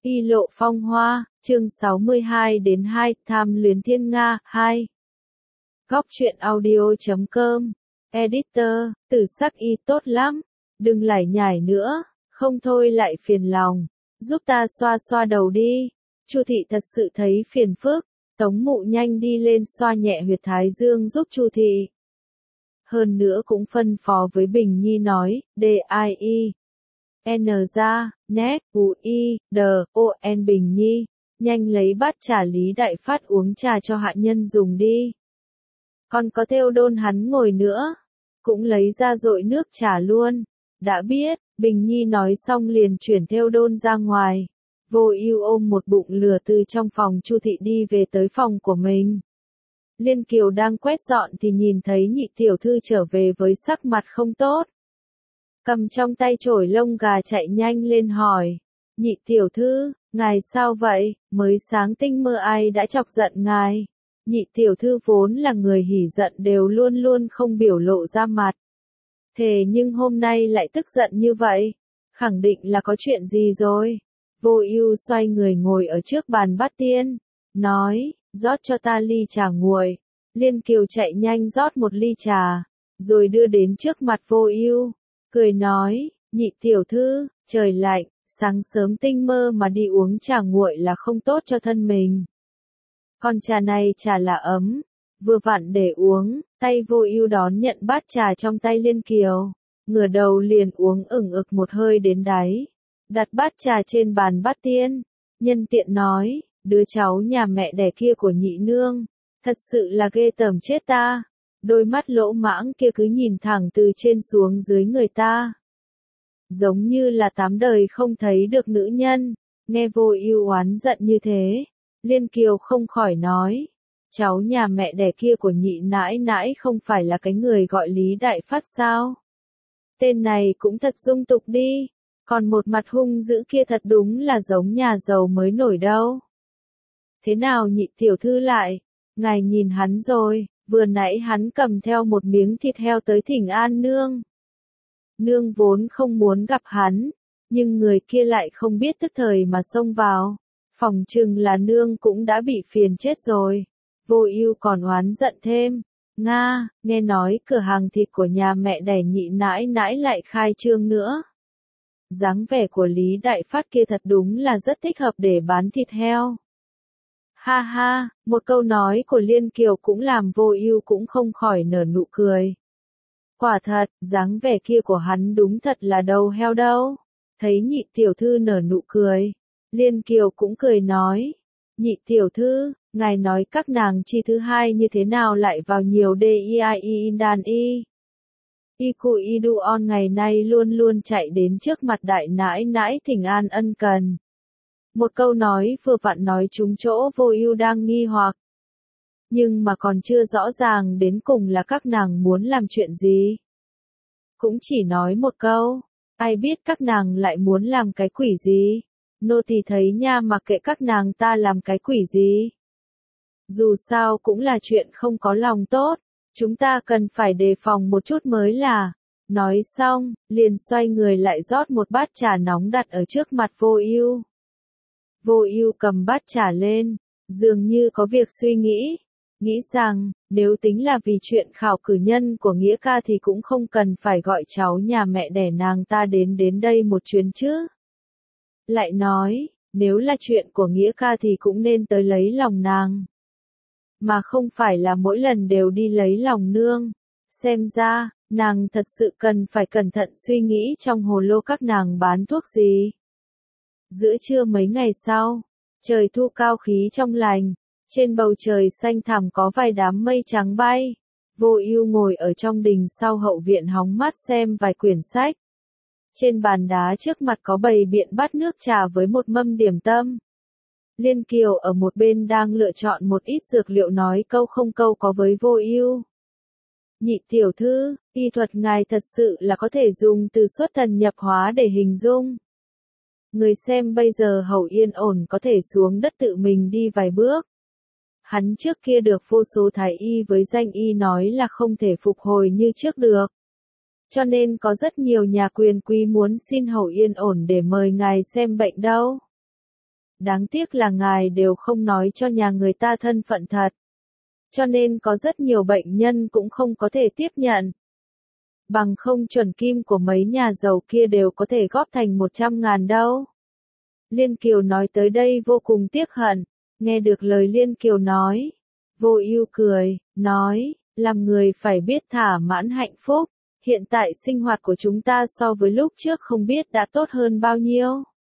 Y lộ phong hoa, chương 62-2, tham luyến thiên Nga, 2. Góc truyện audio.com, Editor, Tử sắc y tốt lắm, đừng lải nhải nữa, không thôi lại phiền lòng, giúp ta xoa xoa đầu đi. Chu thị thật sự thấy phiền phức, Tống Mụ nhanh đi lên xoa nhẹ huyệt thái dương giúp Chu thị. Hơn nữa cũng phân phó với Bình Nhi nói, D-I-E. N ra, nét, U-I, D-O-N Bình Nhi, nhanh lấy bát trà Lý Đại Phát uống trà cho hạ nhân dùng đi. Còn có theo đôn hắn ngồi nữa, cũng lấy ra dội nước trà luôn. Đã biết, Bình Nhi nói xong liền chuyển theo đôn ra ngoài. Vô Ưu ôm một bụng lửa từ trong phòng Chu thị đi về tới phòng của mình. Liên Kiều đang quét dọn thì nhìn thấy nhị tiểu thư trở về với sắc mặt không tốt. Cầm trong tay chổi lông gà chạy nhanh lên hỏi. Nhị tiểu thư, ngài sao vậy, mới sáng tinh mơ ai đã chọc giận ngài. Nhị tiểu thư vốn là người hỉ giận đều luôn luôn không biểu lộ ra mặt. Thế nhưng hôm nay lại tức giận như vậy, khẳng định là có chuyện gì rồi. Vô Ưu xoay người ngồi ở trước bàn bát tiên, nói, rót cho ta ly trà nguội. Liên Kiều chạy nhanh rót một ly trà, rồi đưa đến trước mặt Vô Ưu, cười nói, nhị tiểu thư, trời lạnh, sáng sớm tinh mơ mà đi uống trà nguội là không tốt cho thân mình. Còn trà này trà là ấm, vừa vặn để uống. Tay Vô Ưu đón nhận bát trà trong tay Liên Kiều, ngửa đầu liền uống ửng ực một hơi đến đáy, đặt bát trà trên bàn bát tiên, nhân tiện nói, đứa cháu nhà mẹ đẻ kia của nhị nương, thật sự là ghê tởm chết ta, đôi mắt lỗ mãng kia cứ nhìn thẳng từ trên xuống dưới người ta. Giống như là 8 đời không thấy được nữ nhân, nghe Vô Ưu oán giận như thế, Liên Kiều không khỏi nói. Cháu nhà mẹ đẻ kia của nhị nãi nãi không phải là cái người gọi Lý Đại Phát sao? Tên này cũng thật dung tục đi, còn một mặt hung dữ kia thật đúng là giống nhà giàu mới nổi đâu. Thế nào nhị tiểu thư lại? Ngài nhìn hắn rồi, vừa nãy hắn cầm theo một miếng thịt heo tới thỉnh an nương. Nương vốn không muốn gặp hắn, nhưng người kia lại không biết tức thời mà xông vào, phỏng chừng là nương cũng đã bị phiền chết rồi. Vô Ưu còn oán giận thêm, Nga, nghe nói cửa hàng thịt của nhà mẹ đẻ nhị nãi nãi lại khai trương nữa. Dáng vẻ của Lý Đại Phát kia thật đúng là rất thích hợp để bán thịt heo. Ha ha, một câu nói của Liên Kiều cũng làm Vô Ưu cũng không khỏi nở nụ cười. Quả thật, dáng vẻ kia của hắn đúng thật là đầu heo đâu. Thấy nhị tiểu thư nở nụ cười, Liên Kiều cũng cười nói, nhị tiểu thư, ngài nói các nàng chi thứ hai như thế nào lại vào nhiều DII đàn y. Y cụ y đu on ngày nay luôn luôn chạy đến trước mặt đại nãi nãi thỉnh an ân cần. Một câu nói vừa vặn nói trúng chỗ Vô Ưu đang nghi hoặc. Nhưng mà còn chưa rõ ràng đến cùng là các nàng muốn làm chuyện gì. Cũng chỉ nói một câu, ai biết các nàng lại muốn làm cái quỷ gì. Nô tỳ thấy nha, mặc kệ các nàng ta làm cái quỷ gì. Dù sao cũng là chuyện không có lòng tốt, chúng ta cần phải đề phòng một chút mới là. Nói xong, liền xoay người lại rót một bát trà nóng đặt ở trước mặt Vô Ưu. Vô Ưu cầm bát trà lên, dường như có việc suy nghĩ rằng, nếu tính là vì chuyện khảo cử nhân của Nghĩa ca thì cũng không cần phải gọi cháu nhà mẹ đẻ nàng ta đến đây một chuyến chứ. Lại nói, nếu là chuyện của Nghĩa ca thì cũng nên tới lấy lòng nàng. Mà không phải là mỗi lần đều đi lấy lòng nương. Xem ra, nàng thật sự cần phải cẩn thận suy nghĩ trong hồ lô các nàng bán thuốc gì. Giữa trưa mấy ngày sau, trời thu cao khí trong lành, trên bầu trời xanh thẳm có vài đám mây trắng bay. Vô Ưu ngồi ở trong đình sau hậu viện hóng mát xem vài quyển sách. Trên bàn đá trước mặt có bày biện bát nước trà với một mâm điểm tâm. Liên Kiều ở một bên đang lựa chọn một ít dược liệu nói câu không câu có với Vô Ưu. Nhị tiểu thư, y thuật ngài thật sự là có thể dùng từ xuất thần nhập hóa để hình dung. Người xem bây giờ Hầu Yên Ổn có thể xuống đất tự mình đi vài bước. Hắn trước kia được vô số thái y với danh y nói là không thể phục hồi như trước được. Cho nên có rất nhiều nhà quyền quý muốn xin Hầu Yên Ổn để mời ngài xem bệnh đâu. Đáng tiếc là ngài đều không nói cho nhà người ta thân phận thật. Cho nên có rất nhiều bệnh nhân cũng không có thể tiếp nhận. Bằng không chuẩn kim của mấy nhà giàu kia đều có thể góp thành 100.000 đâu. Liên Kiều nói tới đây vô cùng tiếc hận. Nghe được lời Liên Kiều nói, Vô Ưu cười, nói, làm người phải biết thỏa mãn hạnh phúc. Hiện tại sinh hoạt của chúng ta so với lúc trước không biết đã tốt hơn bao nhiêu.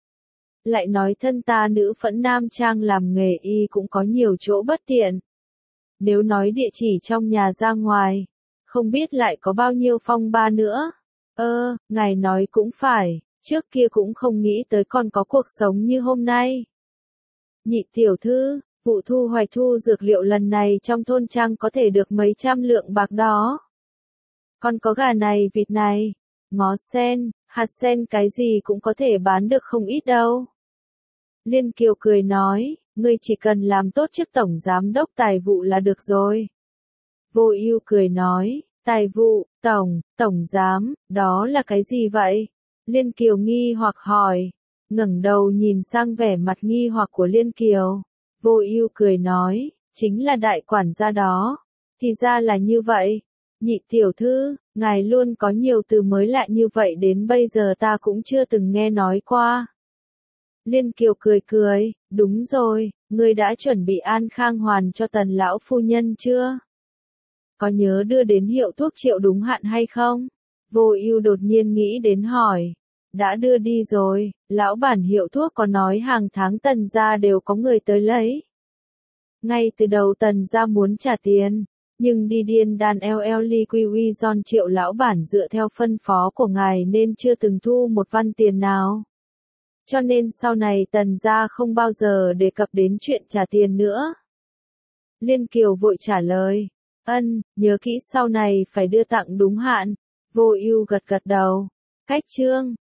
Lại nói thân ta nữ phẫn nam trang làm nghề y cũng có nhiều chỗ bất tiện. Nếu nói địa chỉ trong nhà ra ngoài, không biết lại có bao nhiêu phong ba nữa. Ngài nói cũng phải, trước kia cũng không nghĩ tới còn có cuộc sống như hôm nay. Nhị tiểu thư, vụ thu hoạch thu dược liệu lần này trong thôn trang có thể được mấy trăm lượng bạc đó. Còn có gà này, vịt này, ngó sen, hạt sen cái gì cũng có thể bán được không ít đâu. Liên Kiều cười nói, ngươi chỉ cần làm tốt chức tổng giám đốc tài vụ là được rồi. Vô Ưu cười nói, tài vụ, tổng giám, đó là cái gì vậy? Liên Kiều nghi hoặc hỏi, ngẩng đầu nhìn sang vẻ mặt nghi hoặc của Liên Kiều. Vô Ưu cười nói, chính là đại quản gia đó. Thì ra là như vậy. Nhị tiểu thư, ngài luôn có nhiều từ mới lạ như vậy đến bây giờ ta cũng chưa từng nghe nói qua. Liên Kiều cười cười, đúng rồi, ngươi đã chuẩn bị an khang hoàn cho Tần lão phu nhân chưa? Có nhớ đưa đến hiệu thuốc triệu đúng hạn hay không? Vô Ưu đột nhiên nghĩ đến hỏi. Đã đưa đi rồi, lão bản hiệu thuốc có nói hàng tháng Tần gia đều có người tới lấy. Ngay từ đầu Tần gia muốn trả tiền, nhưng đi điên đàn LLQE John triệu lão bản dựa theo phân phó của ngài nên chưa từng thu một văn tiền nào. Cho nên sau này Tần gia không bao giờ đề cập đến chuyện trả tiền nữa. Liên Kiều vội trả lời, nhớ kỹ sau này phải đưa tặng đúng hạn. Vô Ưu gật gật đầu. Cách chương